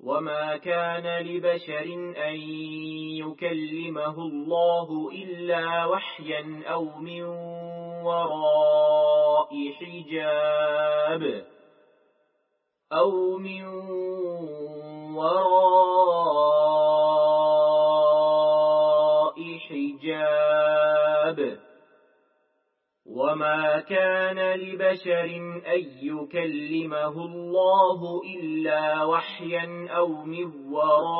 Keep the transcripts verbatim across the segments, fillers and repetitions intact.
وما كان لبشر أن يكلمه الله إلا وحيا أو من وراء حجاب أو من وراء حجاب وما كان لبشر أن يكلمه الله إلا وحيا أو من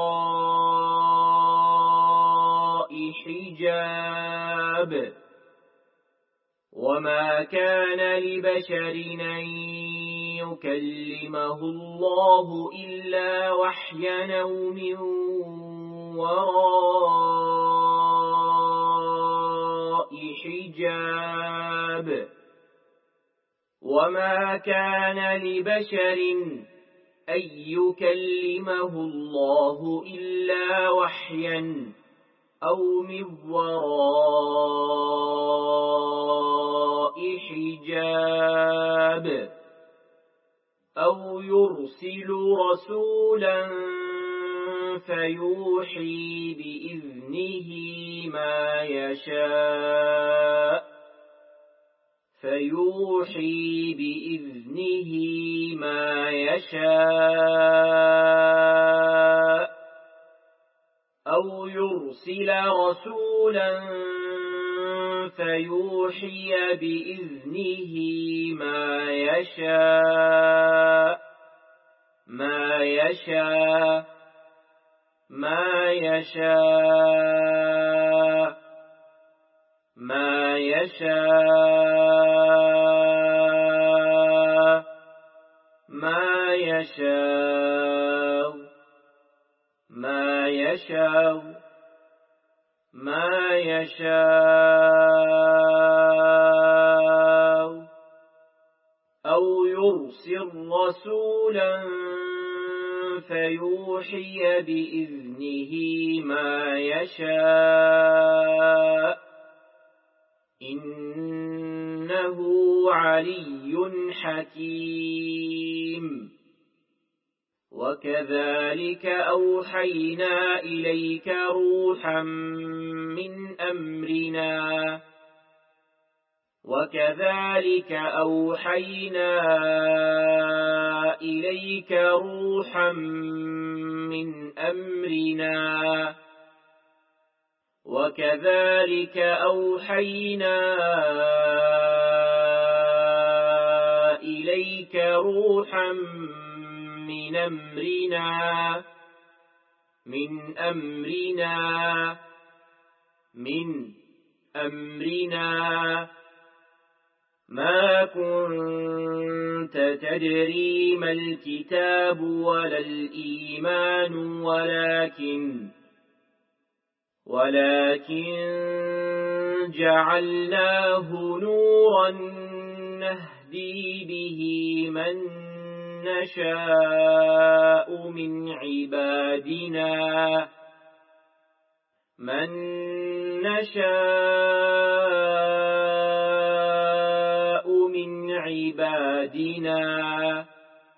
وراء حجاب وما كان لبشر أن يكلمه الله إلا وحيا أو من وراء حجاب وما كان لبشر أن يكلمه الله إلا وحيا أو من وراء حجاب أو يرسل رسولا فيوحي بإذنه ما يشاء فيوحي بإذنه ما يشاء أو يرسل رسولا فيوحي بإذنه ما يشاء ما يشاء ما يشاء ما يشاء ما يشاء ما يشاء ما يشاء أو يرسل رسولا فيوحي بإذنه ما يشاء إنه علي حكيم وكذلك أوحينا إليك روحا من أمرنا وكذلك أوحينا إليك روحا من أمرنا وكذلك أوحينا إليك روحا من أمرنا من أمرنا من أمرنا ما كنت تدري ما الكتاب ولا الإيمان ولكن ولكن جعلناه نورا نهدي به من نشاء من عبادنا من نشاء من عبادنا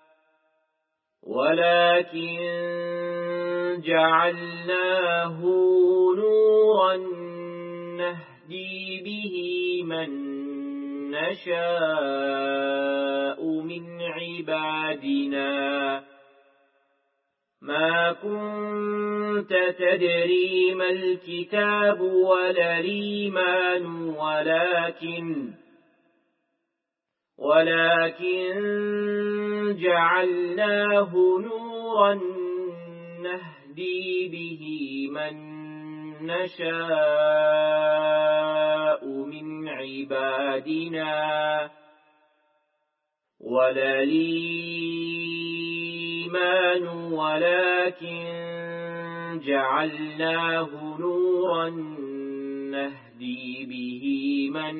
ولكن جعلناه نورا نهدي به من نشاء من عبادنا ما كنت تدري ما الكتاب ولا الإيمان ولكن ولكن جعلناه نورا نهدي به من نشاء من عبادنا ولا الإيمان ولكن جعلناه نورا نهدي به من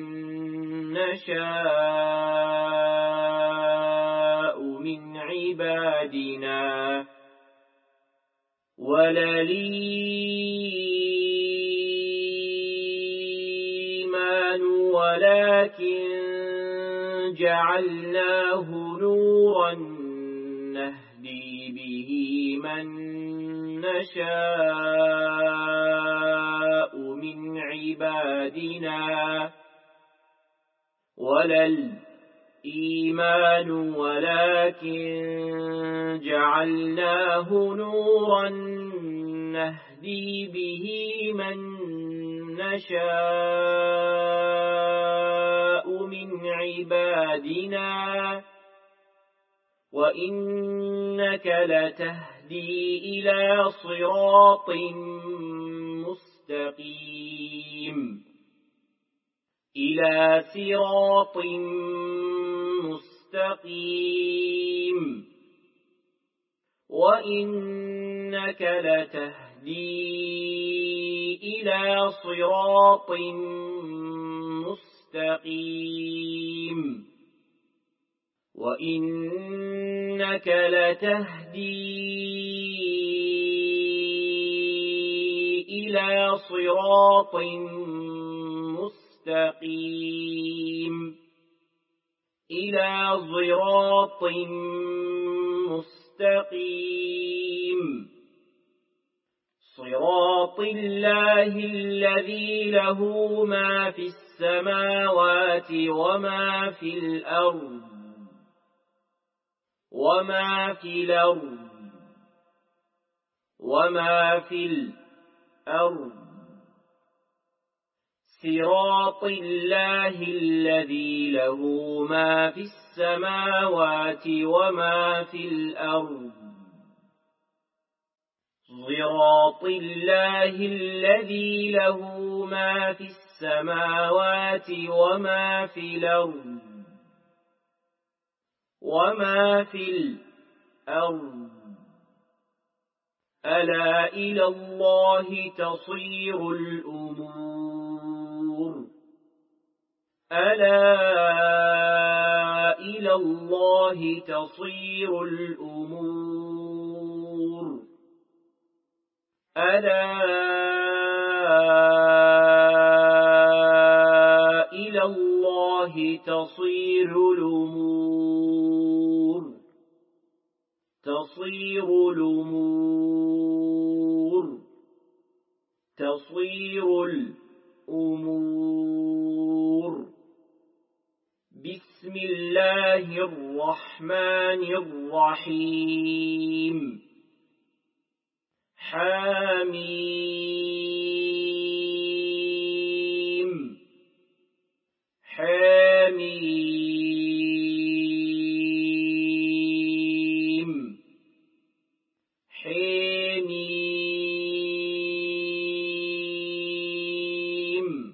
نشاء من عبادنا ولا الإيمان ولكن جعلناه نورا نهدي نهدي به من نشاء من عبادنا ولا الإيمان ولكن جعلناه نورا نهدي به من نشاء من عبادنا وإنك لتهدي إلى صراط مستقيم إلى صراط مستقيم وإنك لتهدي إلى صراط مستقيم وإنك لتهدي إلى صراط مستقيم إلى صراط مستقيم صراط الله الذي له ما في السماوات وما في الأرض وما في الأرض وما في الأرض صراط الله الذي له ما في السماوات وما في الأرض صراط الله الذي له ما في السماوات وما في الأرض وما في الأرض ألا إلى الله تصير الأمور ألا إلى الله تصير الأمور ألا إلى الله تصير الأمور تصير الأمور تصير الأمور بسم الله الرحمن الرحيم حميم حميم حميم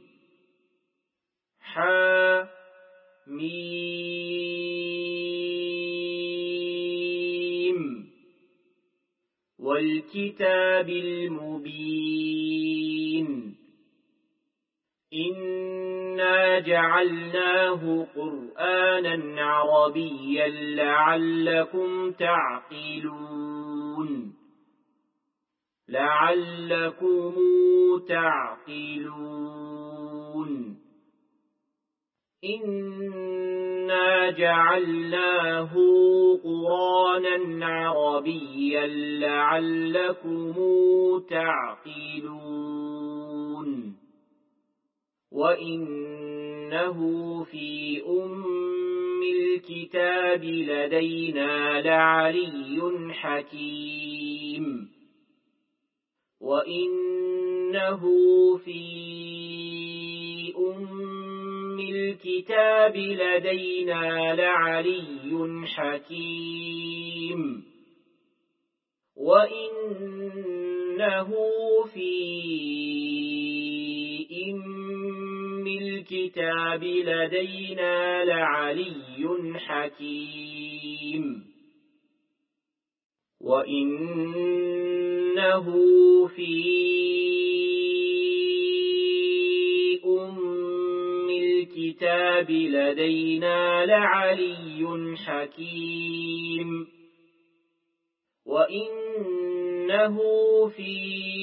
حميم والكتاب المبين إنا جعلناه قرآنا عربيا لعلكم تعقلون لعلكم تعقلون إنا جعلناه قرآنا عربيا لعلكم تعقلون وإنه في أم الكتاب لدينا لعلي حكيم وإنه في أم الكتاب لدينا لعلي حكيم وإنه في أم الكتاب لدينا لعلي حكيم وإنه في أم الكتاب لدينا لعلي حكيم وإنه في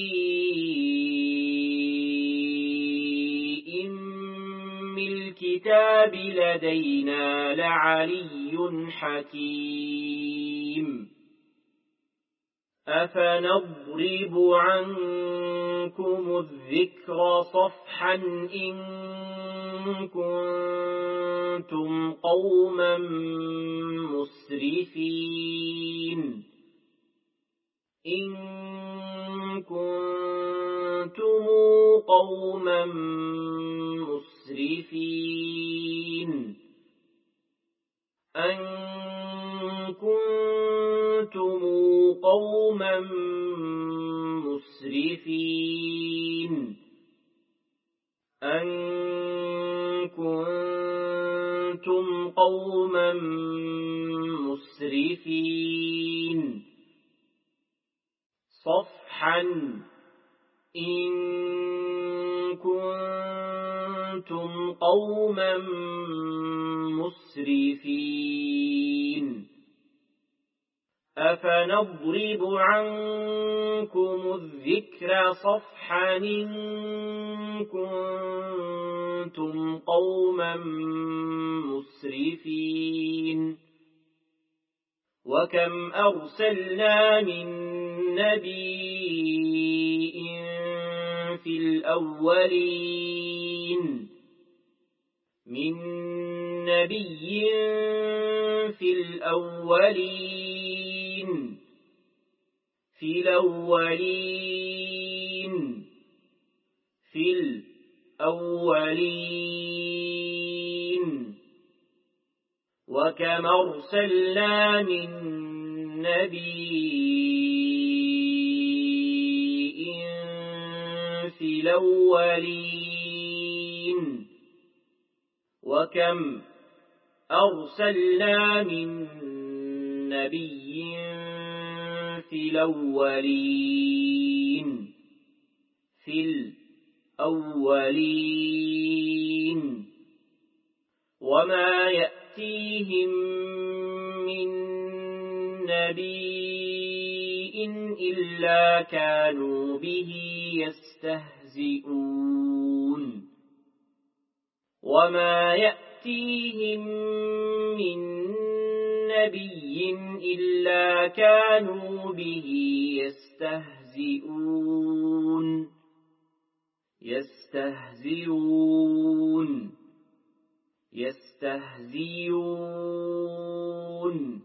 أم الكتاب لدينا لعلي حكيم أفنضرب عنكم الذكر صفحا إن كنتم قوما مسرفين إن كنتم قوما مسرفين أن كنتم قوما مسرفين أن كنتم قوما مسرفين صفحا إن كنتم قوما مسرفين أفنضرب عنكم الذكر صفحا إن كنتم قوما مسرفين وكم أرسلنا من نبي في الأولين من نبي في الأولين في الأولين في الأولين وكم أرسلنا من نبي في الأولين وكم أرسلنا من نبي في الأولين في الأولين وما يأتيهم من نبي إلا كانوا به يستهزئون وما يأتيهم من نبي إلا كانوا به يستهزئون يستهزئون يستهزئون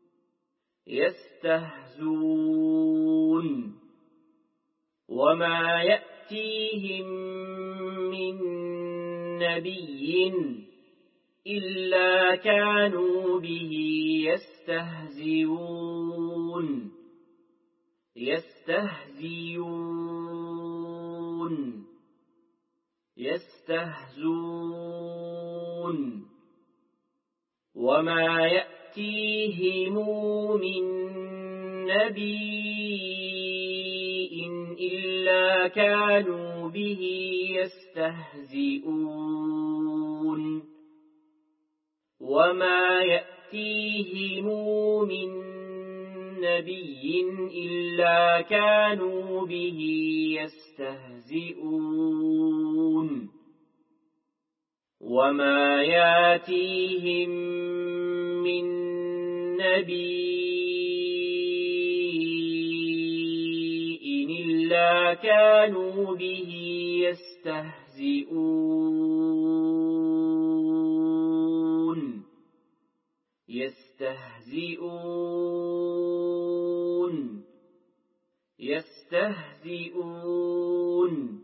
يستهزئون وما يأتيهم من نبي إلا كانوا به يستهزئون يستهزئون يستهزئون وما يأتيهم من نبي إلا كانوا به يستهزئون وما يأتيهم من نبي إلا كانوا به يستهزئون وما يأتيهم من نبي إلا كانوا به يستهزئون يستهزئون يستهزئون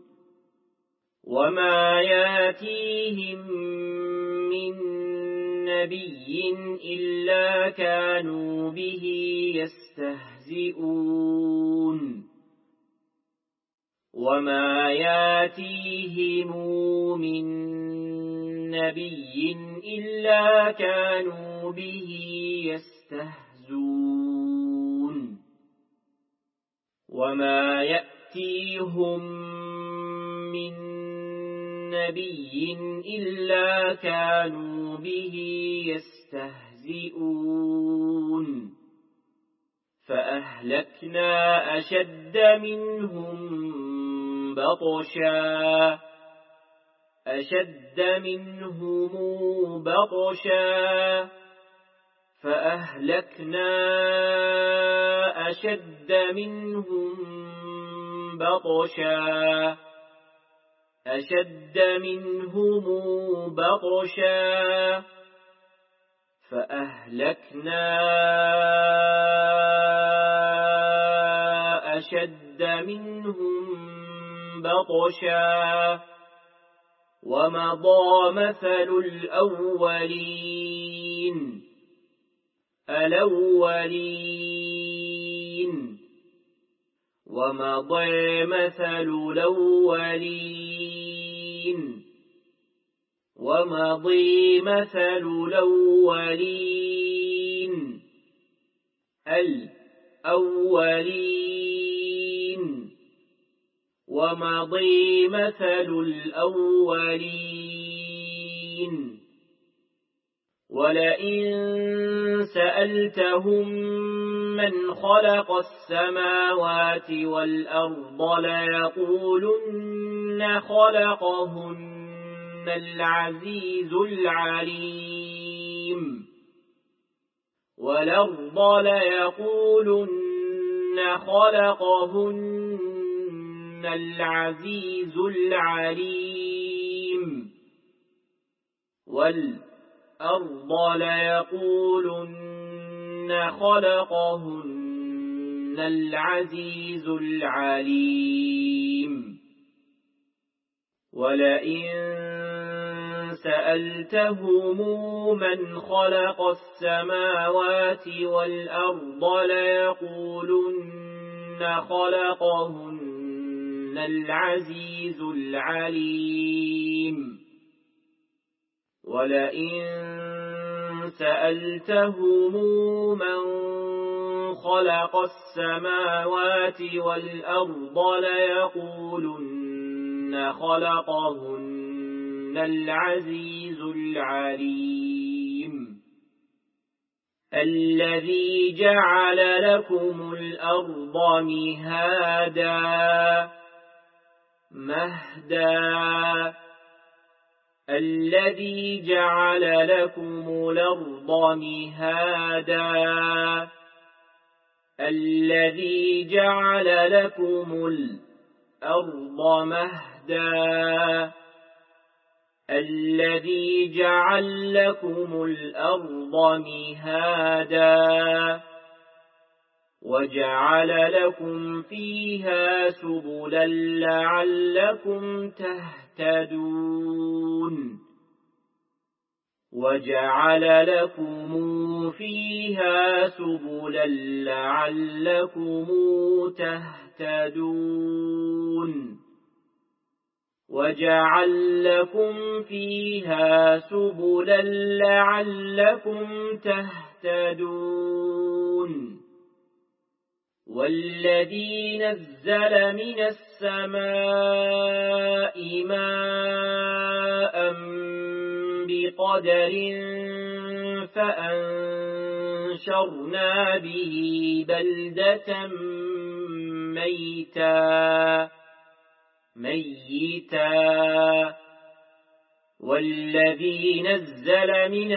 وما يأتيهم من نبي إلا كانوا به يستهزئون وما يأتيهم من نبي إلا كانوا به يستهزئون وما يأتيهم من نبي إلا كانوا به يستهزئون فأهلكنا أشد منهم بطشا أشد منهم بطشا فأهلكنا أشد منهم بطشا أشد منهم بطشا فأهلكنا أشد منهم بطشا ومضى مثل الأولين الأولين ومضى مثل الأولين ومضي مثل الأولين الأولين ومضي مثل الأولين ولئن سألتهم من خلق السماوات والأرض ليقولن خلقهن العزيز العليم والأرض ليقولن خلقهن العزيز العليم والأرض ليقولن خلقهن العزيز العليم ولئن سألتهم من خلق السماوات والأرض ليقولن خلقهن العزيز العليم ولئن سألتهم من خلق السماوات والأرض ليقولن خلقهن العزيز العليم الذي جعل لكم الأرض مهادا مهدا الذي جعل لكم الأرض مهادا الذي جعل لكم الأرض مهدا الذي جعل لكم الأرض مهادا وجعل لكم فيها سبلا لعلكم تهتدون وجعل لكم فيها سبلا لعلكم تهتدون وجعل لكم فيها سبلا لعلكم تهتدون والذي نزل من السماء ماء بقدر فأنشرنا به بلدة ميتا ميتا والذي نزل من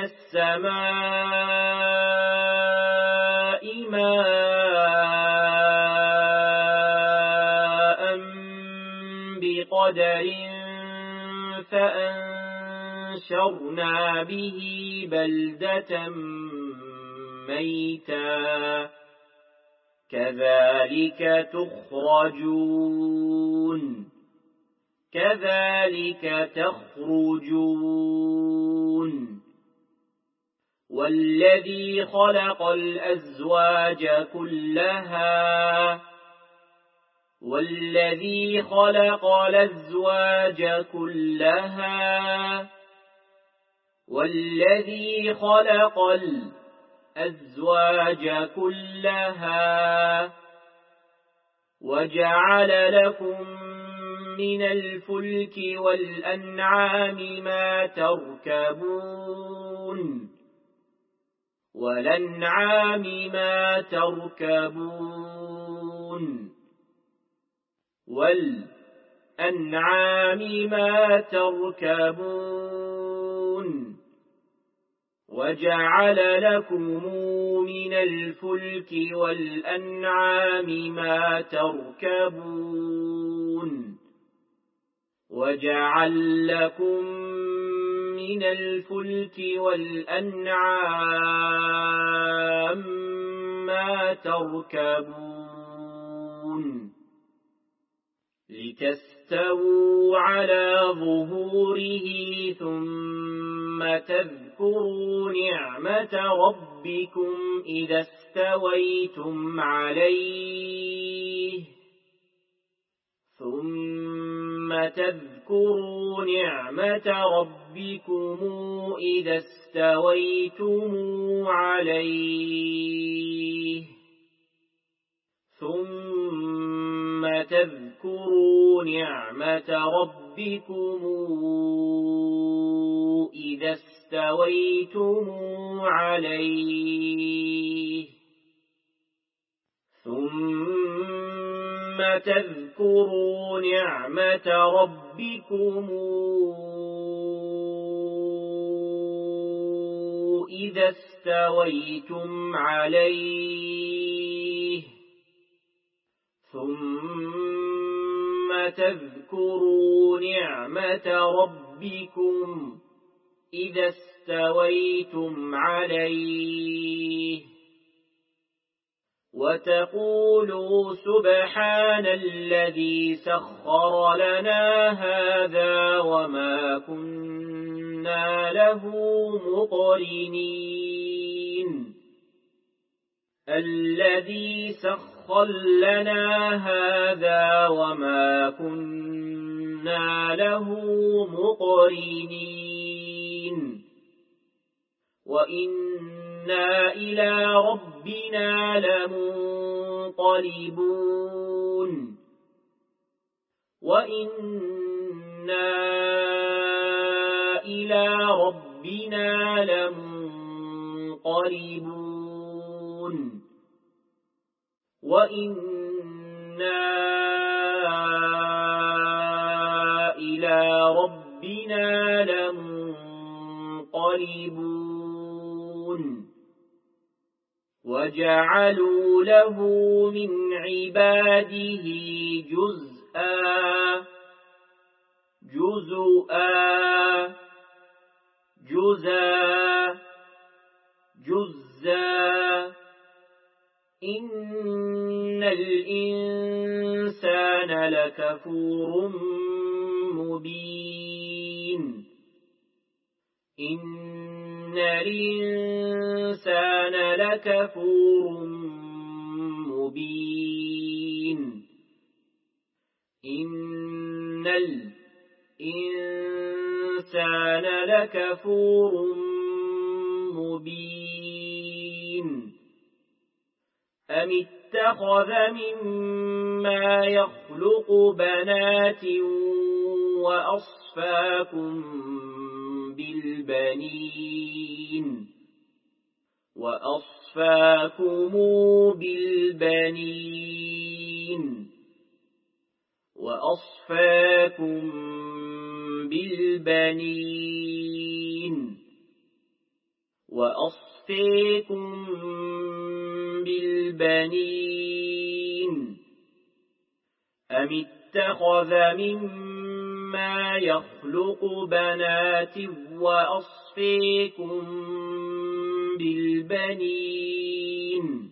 السماء ماء بقدر فأنشرنا به بلدة ميتا كذلك تخرجون كذلك تخرجون والذي خلق الأزواج كلها والذي خلق الأزواج كلها والذي خلق الأزواج كلها وجعل لكم من الفلك والأنعام ما تركبون والأنعام ما تركبون والأنعام ما تركبون وجعل لكم من الفلك والأنعام ما تركبون وجعل لكم من الفلك والأنعام ما تركبون لتستووا على ظهوره ثم تذكروا نعمة ربكم إذا استويتم عليه ثم تذكروا نعمة ربكم إذا استويتم عليه ثم تذكروا نعمة ربكم إذا استويتم عليه ثم تذكروا نعمة ربكم إذا استويتم عليه ثم تذكروا نعمة ربكم إذا استويتم عليه وتقولوا سبحان الذي سخر لنا هذا وما كنا له مقرنين الذي سخر لنا هذا وما كنا له مقرنين وإنا إلى ربنا لمنقلبون وإنا إلى ربنا لمنقلبون وإنا إلى ربنا لمنقلبون وجعلوا له من عباده جزءا جزءا جزءا جزءا إن الإنسان لكفور مبين إن الإنسان لكفور مبين إن الإنسان لكفور مبين أم اتخذ مما يخلق بنات وأصفاكم بالبنين وأصفاكم بالبنين وأصفاكم بالبنين وأصفاكم بالبنين أم اتخذ مما يخلق بنات وأصفاكم بالبنين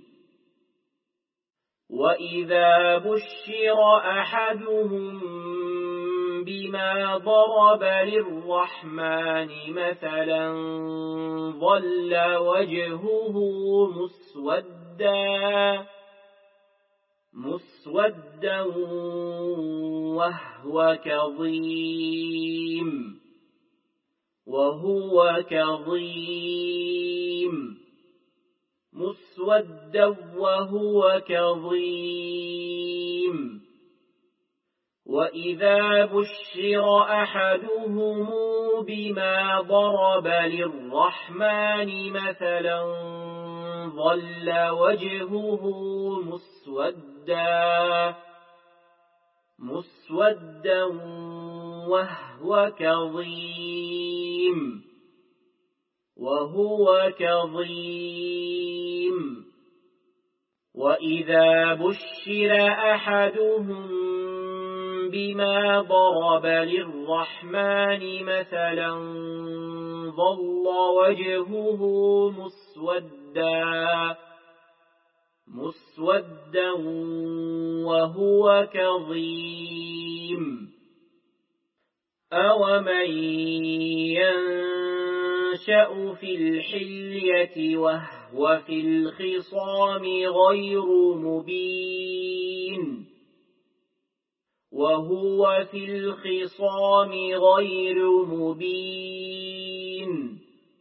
وإذا بشر أحدهم بما ضرب للرحمن مثلا ظل وجهه مسودا مسودا وهو كظيم وهو كظيم مسودا وهو كظيم وإذا بشر أحدهم بما ضرب للرحمن مثلا ظل وجهه مسودا مسودا وهو كظيم وهو كظيم. وإذا بشر أحدهم بما ضرب للرحمن مثلا ظل وجهه مسودا مسودا وهو كظيم. أومن ينشأ في الحلية وهو في الخصام غير مبين وهو في الخصام غير مبين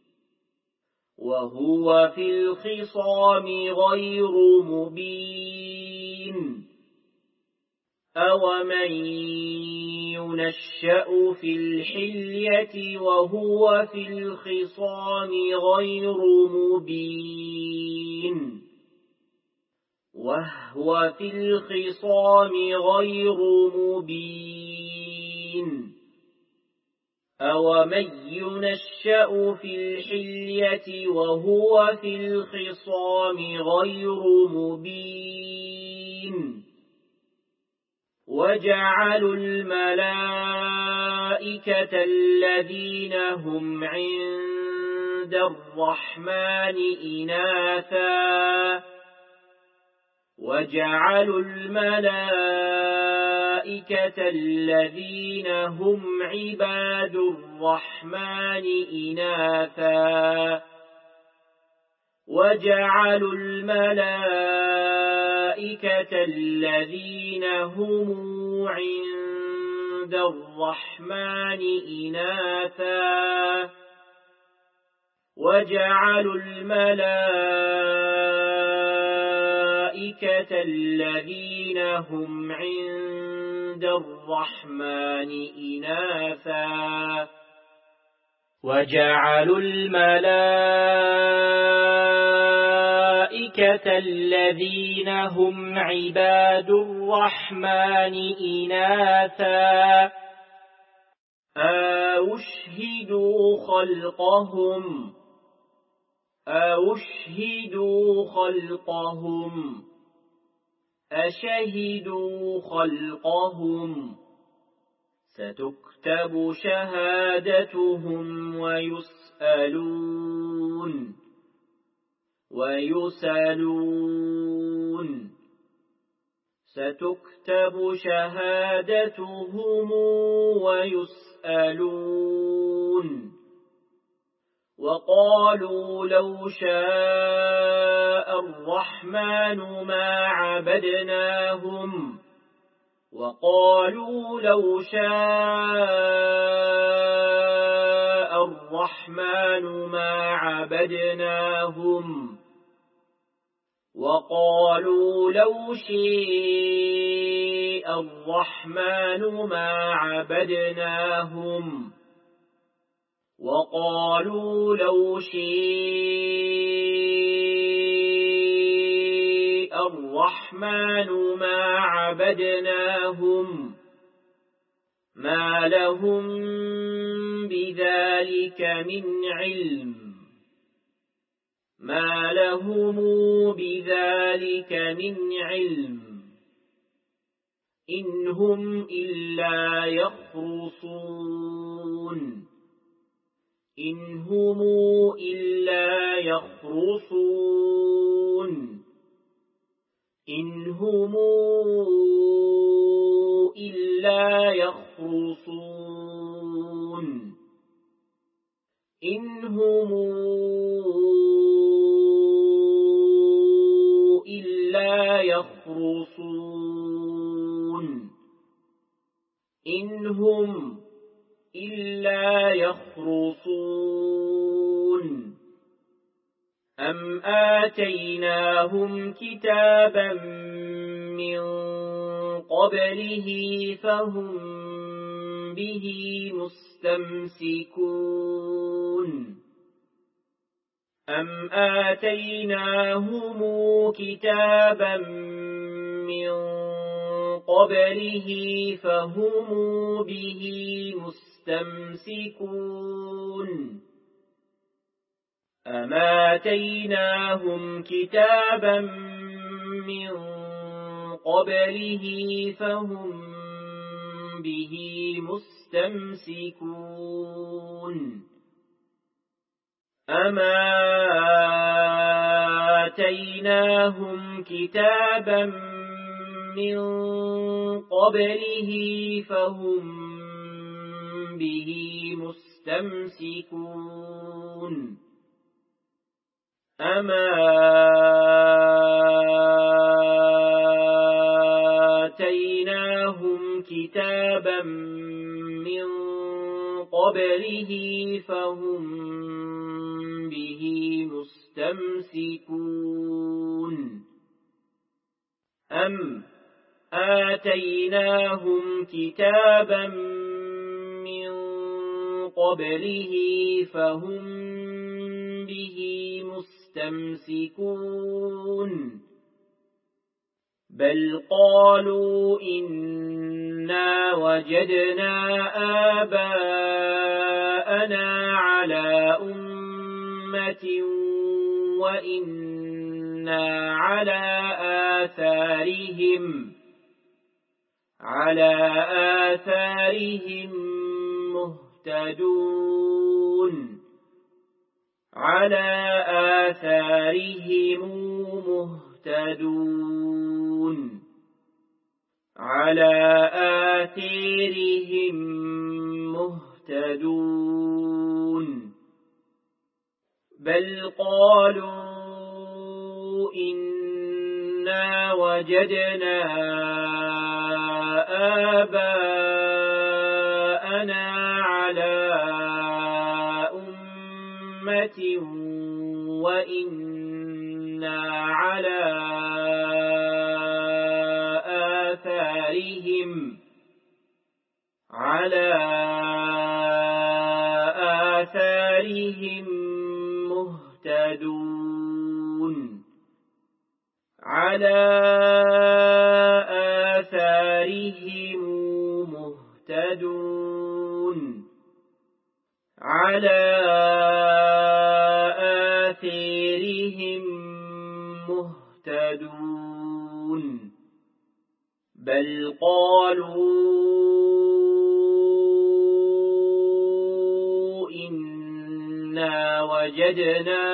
وهو في الخصام غير مبين أومن ينشأ في الحلية وهو في الخصام غير مبين وهو في الخصام غير مبين أومن ينشأ في الحلية وهو في الخصام غير مبين وجعلوا الملائكة الذين هم عند الرحمن إناثا وجعلوا الملائكة الذين هم عباد الرحمن إناثا وجعلوا الملائكة الذين هم عند الرحمن إناثا وجعلوا الملائكة الذين هم عند الرحمن إناثا وجعلوا الملائكة الذين هم عباد الرحمن إناثا أشهدوا خلقهم أشهدوا خلقهم أشهدوا خلقهم ستكتب شهادتهم ويسألون ويسألون ستكتب شهادتهم ويسألون وقالوا لو شاء الرحمن ما عبدناهم وقالوا لو شاء الرحمن ما عبدناهم وقالوا لو شاء الرحمن ما عبدناهم وقالوا لو شاء الرحمن ما عبدناهم ما لهم بذلك من علم ما لهم بذلك من علم إن هم إلا يخرصون إن هم إلا يخرصون إن هم إلا يخرصون إن هم إلا يخرصون إن هم إلا يخرصون أم آتيناهم كتابا من قبله فهم به مستمسكون أم آتيناهم كتابا من قبله فهم به مستمسكون أم آتيناهم كتابا من قبله فهم به مستمسكون أم آتيناهم كتابا من قبله فهم به مستمسكون أم آتيناهم كتابا من قبله فهم به مستمسكون أم آتيناهم كتابا من قبله فهم به مستمسكون بل قالوا إنا وجدنا آباءنا على أمة وإنا على آثارهم على آثارهم مهتدون على آثارهم مهتدون على آثارهم مهتدون بل قالوا إنا وجدنا آباءنا على أمة وإنا على آثارهم على آثارهم مهتدون على آثارهم مهتدون على آثارهم مهتدون بل قالوا إنا وجدنا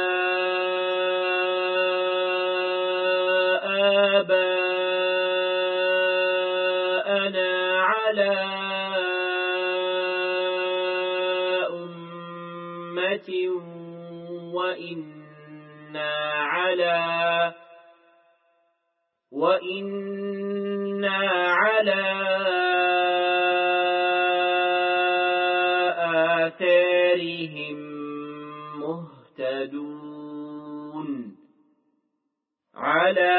آباءنا على أمة وإنا على وإنا على آثارهم مهتدون على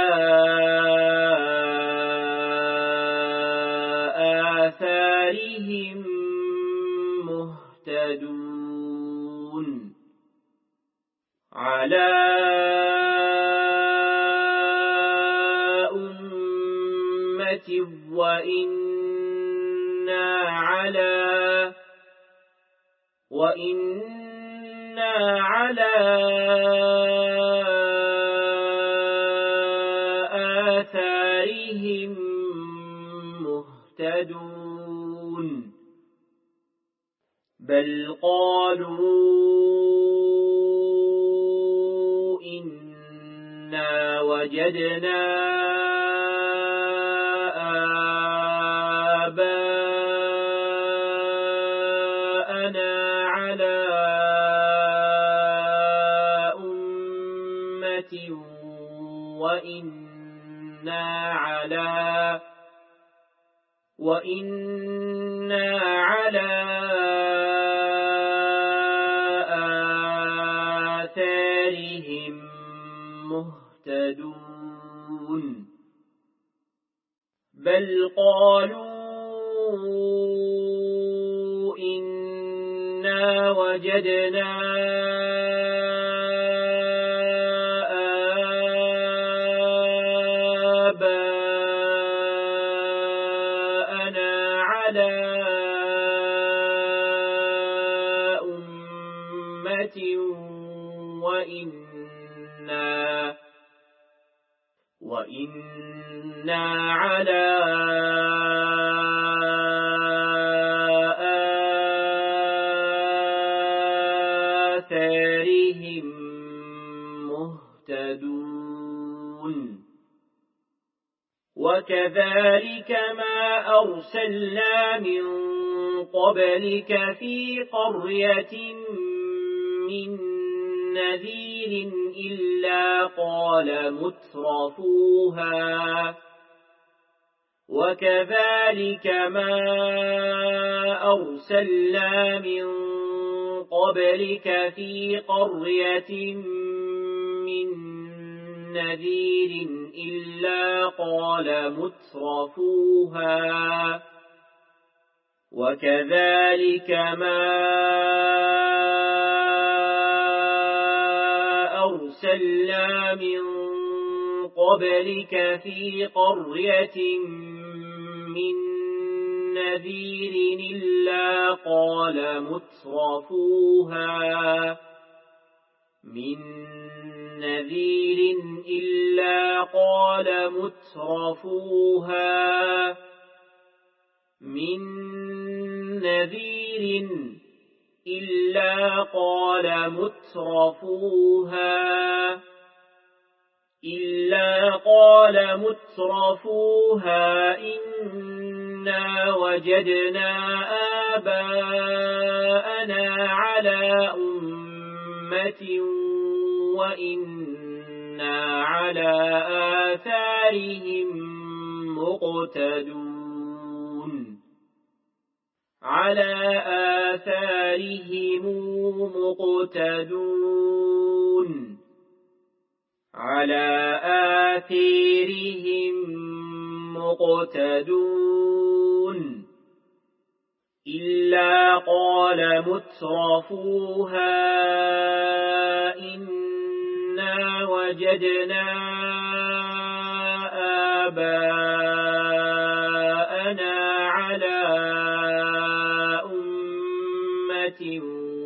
آثارهم مهتدون على أمة وإنا على وإنا على آثارهم مهتدون بل قالوا إنا وجدنا آباءنا على أمة وإنا على وإنا على آثارهم مهتدون بل قالوا إنا وجدنا آباءنا على أمة وإنا وإنا على آثارهم مهتدون وكذلك ما أرسلنا من قبلك في قرية من نذير إلا قال مترفوها وكذلك ما أرسلنا من قبلك في قرية من نذير إلا قال مترفوها وكذلك ما أرسلنا من قبلك في قرية من نذير إلا قال مترفوها من نذير إلا قال مترفوها من نذير إلا قال مترفوها إلا قال مترفوها إنا وجدنا آباءنا على أمة وإنا على آثارهم مقتدون على آثارهم مقتدون على آثارهم مقتدون إلا قال مترفوها إنا وجدنا آباءنا على أمة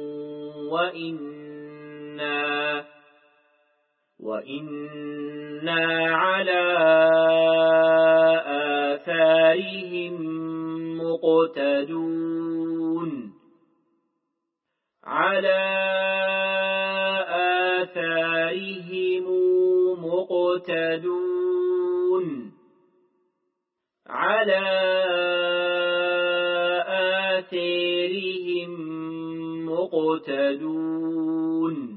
وإنا وإنا على آثارهم مقتدون على آثارهم مقتدون على آثارهم مقتدون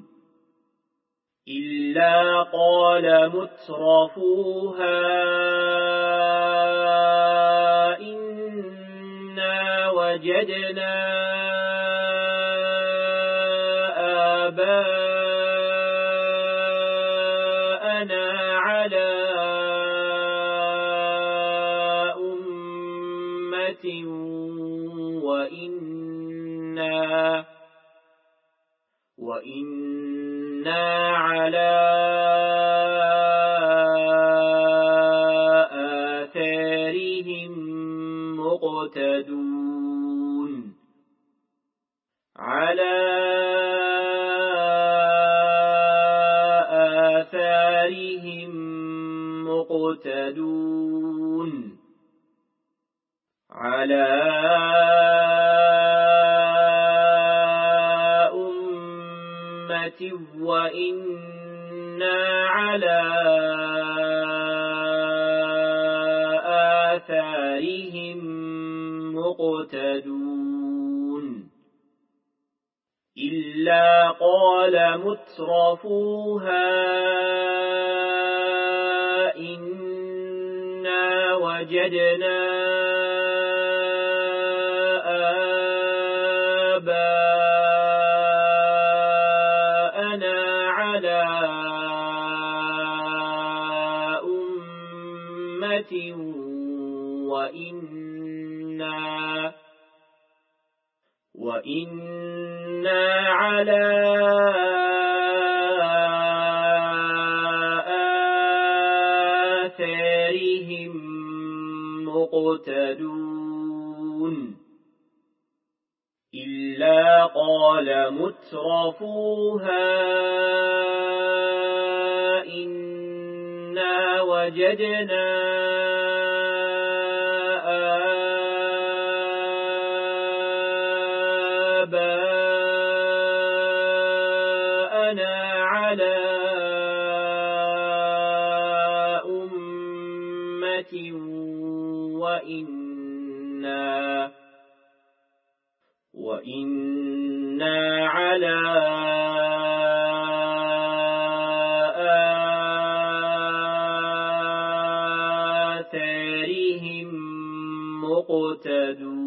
إلا قال مترفوها إنا وجدنا آباءنا على أمة وإنا وإنا على آثارهم مقتدون على آثارهم مقتدون على وإنا على آثارهم مقتدون إلا قال مترفوها إنا وجدنا وإنا وإنا على آثارهم مقتدون إلا قال مترفوها إنا وجدنا آباءنا على أمة وإنا وإنا على آثارهم مقتدون